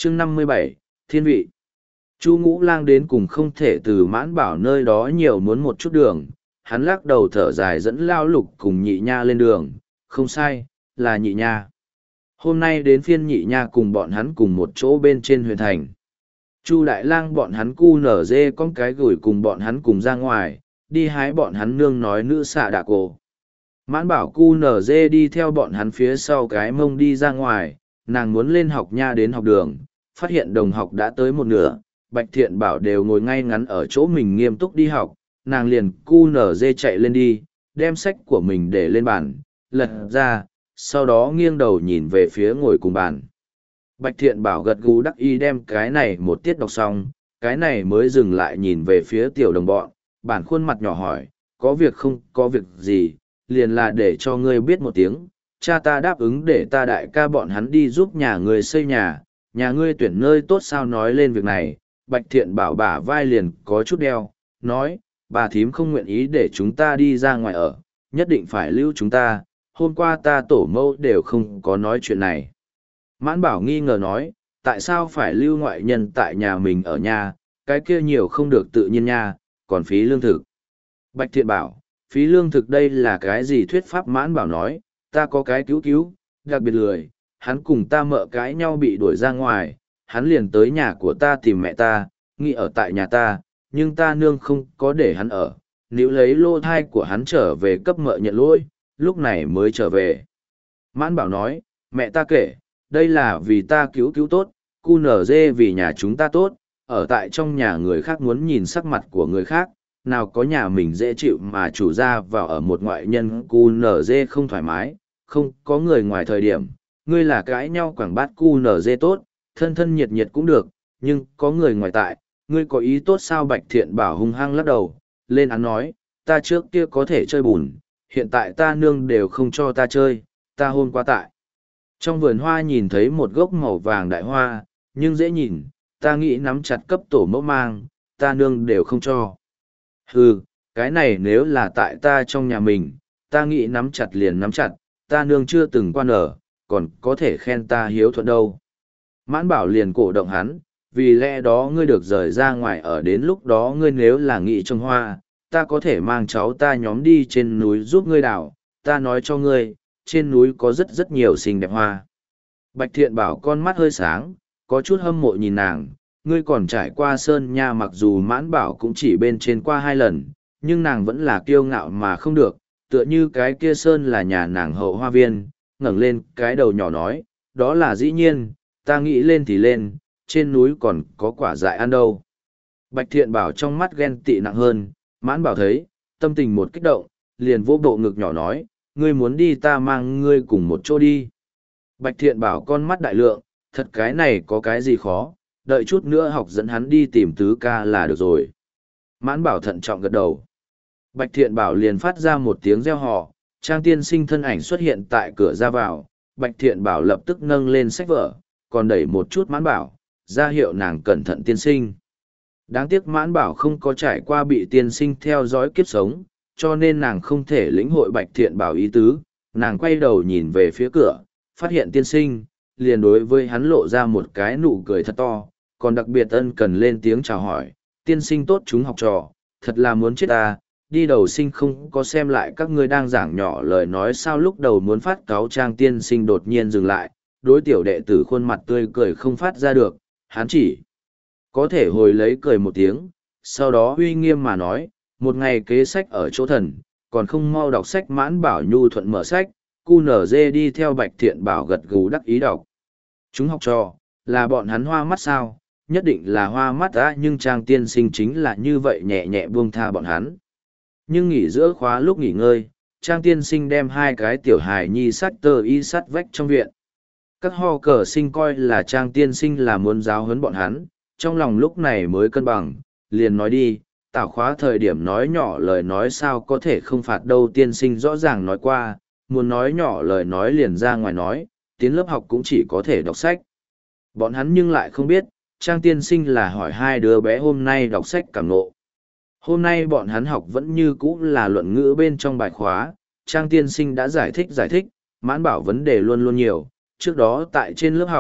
chương 57, thiên vị. Chu Ngũ Lang đến cùng không thể từ Mãn Bảo nơi đó nhiều muốn một chút đường, hắn lắc đầu thở dài dẫn Lao Lục cùng Nhị Nha lên đường, không sai, là Nhị Nha. Hôm nay đến phiên Nhị Nha cùng bọn hắn cùng một chỗ bên trên huyện thành. Chu Đại Lang bọn hắn cu nở dê con cái gửi cùng bọn hắn cùng ra ngoài, đi hái bọn hắn nương nói nữ xạ đạ cổ. Mãn Bảo cu nở dê đi theo bọn hắn phía sau cái mông đi ra ngoài, nàng muốn lên học nha đến học đường, phát hiện đồng học đã tới một nửa, Bạch Thiện Bảo đều ngồi ngay ngắn ở chỗ mình nghiêm túc đi học, nàng liền cu nở dê chạy lên đi, đem sách của mình để lên bàn, lật ra, sau đó nghiêng đầu nhìn về phía ngồi cùng bàn. Bạch Thiện Bảo gật gù đắc y đem cái này một tiết đọc xong, cái này mới dừng lại nhìn về phía tiểu đồng bọn, bản khuôn mặt nhỏ hỏi, có việc không có việc gì, liền là để cho ngươi biết một tiếng, cha ta đáp ứng để ta đại ca bọn hắn đi giúp nhà ngươi xây nhà ngươi tuyển nơi tốt sao nói lên việc này, Bạch Thiện Bảo bả vai liền có chút đeo, nói, bà thím không nguyện ý để chúng ta đi ra ngoài ở, nhất định phải lưu chúng ta, hôm qua ta tổ mẫu đều không có nói chuyện này. Mãn Bảo nghi ngờ nói, tại sao phải lưu ngoại nhân tại nhà mình ở nhà, cái kia nhiều không được tự nhiên nha, còn phí lương thực. Bạch Thiện Bảo, phí lương thực đây là cái gì thuyết pháp? Mãn Bảo nói, ta có cái cứu, đặc biệt lười, hắn cùng ta mợ cãi nhau bị đuổi ra ngoài, hắn liền tới nhà của ta tìm mẹ ta, nghĩ ở tại nhà ta, nhưng ta nương không có để hắn ở, nếu lấy lô thai của hắn trở về cấp mợ nhận lỗi, lúc này mới trở về. Mãn Bảo nói, mẹ ta kể, đây là vì ta cứu tốt, cu nở dê vì nhà chúng ta tốt, ở tại trong nhà người khác muốn nhìn sắc mặt của người khác, nào có nhà mình dễ chịu mà chủ ra vào ở một ngoại nhân cu nở dê không thoải mái, không có người ngoài thời điểm, ngươi là cãi nhau quảng bát cu nở dê tốt, thân thân nhiệt nhiệt cũng được, nhưng có người ngoài tại, ngươi có ý tốt sao? Bạch Thiện Bảo hung hăng lắc đầu, lên án nói, ta trước kia có thể chơi bùn, hiện tại ta nương đều không cho ta chơi, ta hôm qua tại. Trong vườn hoa nhìn thấy một gốc màu vàng đại hoa, nhưng dễ nhìn, ta nghĩ nắm chặt cấp tổ mẫu mang, ta nương đều không cho. Hừ, cái này nếu là tại ta trong nhà mình, ta nghĩ nắm chặt liền nắm chặt, ta nương chưa từng qua nở, còn có thể khen ta hiếu thuận đâu. Mãn Bảo liền cổ động hắn, vì lẽ đó ngươi được rời ra ngoài ở, đến lúc đó ngươi nếu là nghị trồng hoa, ta có thể mang cháu ta nhóm đi trên núi giúp ngươi đào, ta nói cho ngươi, trên núi có rất nhiều xinh đẹp hoa. Bạch Thiện Bảo con mắt hơi sáng, có chút hâm mộ nhìn nàng, ngươi còn trải qua sơn nha, mặc dù Mãn Bảo cũng chỉ bên trên qua 2 lần, nhưng nàng vẫn là kiêu ngạo mà không được, tựa như cái kia sơn là nhà nàng hậu hoa viên, ngẩng lên cái đầu nhỏ nói, đó là dĩ nhiên, ta nghĩ lên thì lên, trên núi còn có quả dại ăn đâu. Bạch Thiện Bảo trong mắt ghen tị nặng hơn, Mãn Bảo thấy, tâm tình một kích động, liền vỗ bộ ngực nhỏ nói, ngươi muốn đi ta mang ngươi cùng một chỗ đi. Bạch Thiện Bảo con mắt đại lượng, thật cái này có cái gì khó, đợi chút nữa học dẫn hắn đi tìm tứ ca là được rồi. Mãn Bảo thận trọng gật đầu. Bạch Thiện Bảo liền phát ra một tiếng reo hò, Trang tiên sinh thân ảnh xuất hiện tại cửa ra vào, Bạch Thiện Bảo lập tức nâng lên sách vở, còn đẩy một chút Mãn Bảo, ra hiệu nàng cẩn thận tiên sinh. Đáng tiếc Mãn Bảo không có trải qua bị tiên sinh theo dõi kiếp sống, cho nên nàng không thể lĩnh hội Bạch Thiện Bảo ý tứ, nàng quay đầu nhìn về phía cửa, phát hiện tiên sinh, liền đối với hắn lộ ra một cái nụ cười thật to, còn đặc biệt ân cần lên tiếng chào hỏi, tiên sinh tốt chúng học trò, thật là muốn chết ta, đi đầu sinh không có xem lại các ngươi đang giảng nhỏ lời nói sao. Lúc đầu muốn phát cáo Trang tiên sinh đột nhiên dừng lại, đối tiểu đệ tử khuôn mặt tươi cười không phát ra được, hắn chỉ có thể hồi lấy cười một tiếng, sau đó uy nghiêm mà nói, một ngày kế sách ở chỗ thần, còn không mau đọc sách. Mãn Bảo nhu thuận mở sách, cu nở dê đi theo Bạch Thiện Bảo gật gù đắc ý đọc. Chúng học trò, là bọn hắn hoa mắt sao? Nhất định là hoa mắt đã, nhưng Trang tiên sinh chính là như vậy nhẹ nhẹ buông tha bọn hắn. Nhưng nghỉ giữa khóa lúc nghỉ ngơi, Trang tiên sinh đem 2 cái tiểu hài nhi sắt tơ y sắt vách trong viện. Các ho cờ sinh coi là Trang tiên sinh là muốn giáo huấn bọn hắn, trong lòng lúc này mới cân bằng, liền nói đi, tảo khóa thời điểm nói nhỏ lời nói sao có thể không phạt đâu. Tiên sinh rõ ràng nói qua, muốn nói nhỏ lời nói liền ra ngoài nói, tiến lớp học cũng chỉ có thể đọc sách. Bọn hắn nhưng lại không biết, Trang tiên sinh là hỏi 2 đứa bé hôm nay đọc sách cảm ngộ. Hôm nay bọn hắn học vẫn như cũ là luận ngữ bên trong bài khóa, Trang tiên sinh đã giải thích, Mãn Bảo vấn đề luôn luôn nhiều, trước đó tại trên lớp học,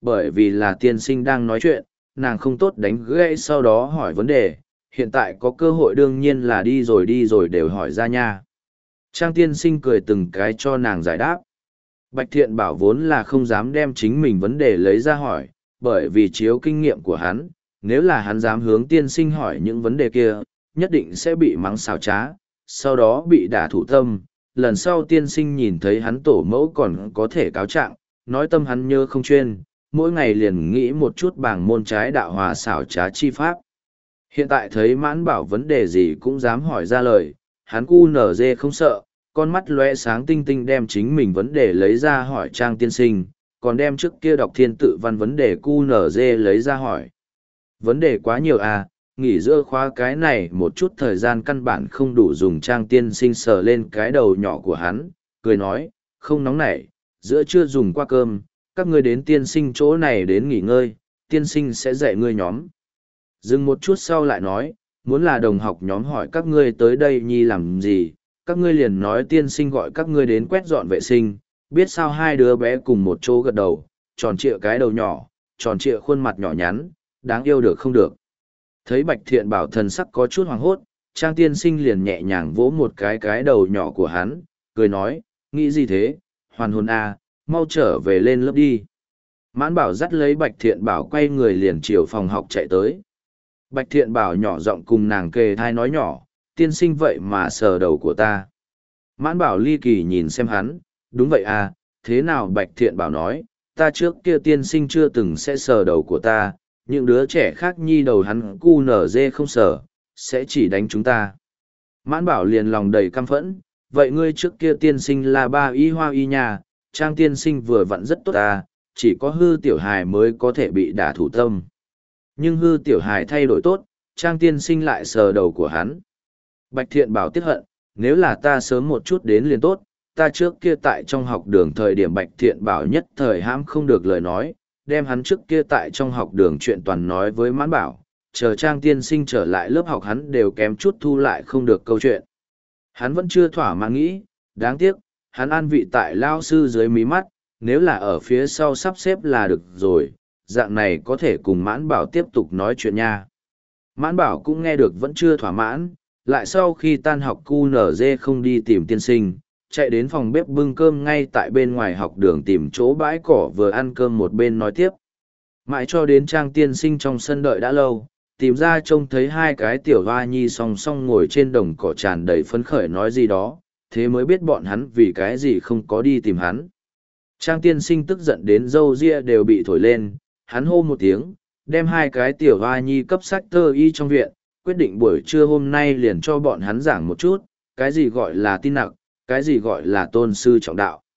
bởi vì là tiên sinh đang nói chuyện, nàng không tốt đánh gãy sau đó hỏi vấn đề, hiện tại có cơ hội đương nhiên là đi rồi đều hỏi ra nha. Trang tiên sinh cười từng cái cho nàng giải đáp. Bạch Thiện Bảo vốn là không dám đem chính mình vấn đề lấy ra hỏi, bởi vì chiếu kinh nghiệm của hắn, nếu là hắn dám hướng tiên sinh hỏi những vấn đề kia, nhất định sẽ bị mắng xào trá, sau đó bị đả thủ tâm. Lần sau tiên sinh nhìn thấy hắn tổ mẫu còn có thể cáo trạng, nói tâm hắn nhớ không chuyên, mỗi ngày liền nghĩ một chút bảng môn trái đạo hòa xảo trá chi pháp. Hiện tại thấy Mãn Bảo vấn đề gì cũng dám hỏi ra lời, hắn cu nở dê không sợ, con mắt lóe sáng tinh tinh đem chính mình vấn đề lấy ra hỏi Trang tiên sinh, còn đem trước kia đọc thiên tự văn vấn đề cu nở dê lấy ra hỏi. Vấn đề quá nhiều à, nghỉ giữa khóa cái này một chút thời gian căn bản không đủ dùng. Trang tiên sinh sờ lên cái đầu nhỏ của hắn, cười nói, không nóng nảy, giữa trưa dùng qua cơm, các ngươi đến tiên sinh chỗ này đến nghỉ ngơi, tiên sinh sẽ dạy ngươi nhóm. Dừng một chút sau lại nói, muốn là đồng học nhóm hỏi các ngươi tới đây nhi làm gì, các ngươi liền nói tiên sinh gọi các ngươi đến quét dọn vệ sinh, biết sao. Hai đứa bé cùng một chỗ gật đầu, tròn trịa cái đầu nhỏ, tròn trịa khuôn mặt nhỏ nhắn, đáng yêu được không được. Thấy Bạch Thiện Bảo thần sắc có chút hoảng hốt, Trang tiên sinh liền nhẹ nhàng vỗ một cái đầu nhỏ của hắn, cười nói, nghĩ gì thế, hoàn hồn à, mau trở về lên lớp đi. Mãn Bảo dắt lấy Bạch Thiện Bảo quay người liền chiều phòng học chạy tới. Bạch Thiện Bảo nhỏ giọng cùng nàng kề thai nói nhỏ, tiên sinh vậy mà sờ đầu của ta. Mãn Bảo ly kỳ nhìn xem hắn, đúng vậy à, thế nào? Bạch Thiện Bảo nói, ta trước kia tiên sinh chưa từng sẽ sờ đầu của ta, những đứa trẻ khác nhi đầu hắn cu nở dê không sờ, sẽ chỉ đánh chúng ta. Mãn Bảo liền lòng đầy căm phẫn, vậy ngươi trước kia tiên sinh là ba y hoa y nhà, Trang tiên sinh vừa vặn rất tốt ta, chỉ có hư tiểu hài mới có thể bị đả thủ tâm. Nhưng hư tiểu hài thay đổi tốt, Trang tiên sinh lại sờ đầu của hắn. Bạch Thiện Bảo tiếc hận, nếu là ta sớm một chút đến liền tốt, ta trước kia tại trong học đường thời điểm Bạch Thiện Bảo nhất thời hãm không được lời nói, đem hắn trước kia tại trong học đường chuyện toàn nói với Mãn Bảo, chờ Trang tiên sinh trở lại lớp học hắn đều kém chút thu lại không được câu chuyện. Hắn vẫn chưa thỏa mãn nghĩ, đáng tiếc, hắn an vị tại lao sư dưới mí mắt, nếu là ở phía sau sắp xếp là được rồi, dạng này có thể cùng Mãn Bảo tiếp tục nói chuyện nha. Mãn Bảo cũng nghe được vẫn chưa thỏa mãn, lại sau khi tan học QNZ không đi tìm tiên sinh, chạy đến phòng bếp bưng cơm ngay tại bên ngoài học đường tìm chỗ bãi cỏ vừa ăn cơm một bên nói tiếp. Mãi cho đến Trang tiên sinh trong sân đợi đã lâu, tìm ra trông thấy hai cái tiểu hoa nhi song song ngồi trên đồng cỏ tràn đầy phấn khởi nói gì đó, thế mới biết bọn hắn vì cái gì không có đi tìm hắn. Trang tiên sinh tức giận đến râu ria đều bị thổi lên, hắn hô một tiếng, đem hai cái tiểu hoa nhi cấp sách thơ y trong viện, quyết định buổi trưa hôm nay liền cho bọn hắn giảng một chút, cái gì gọi là tin nặc, cái gì gọi là tôn sư trọng đạo.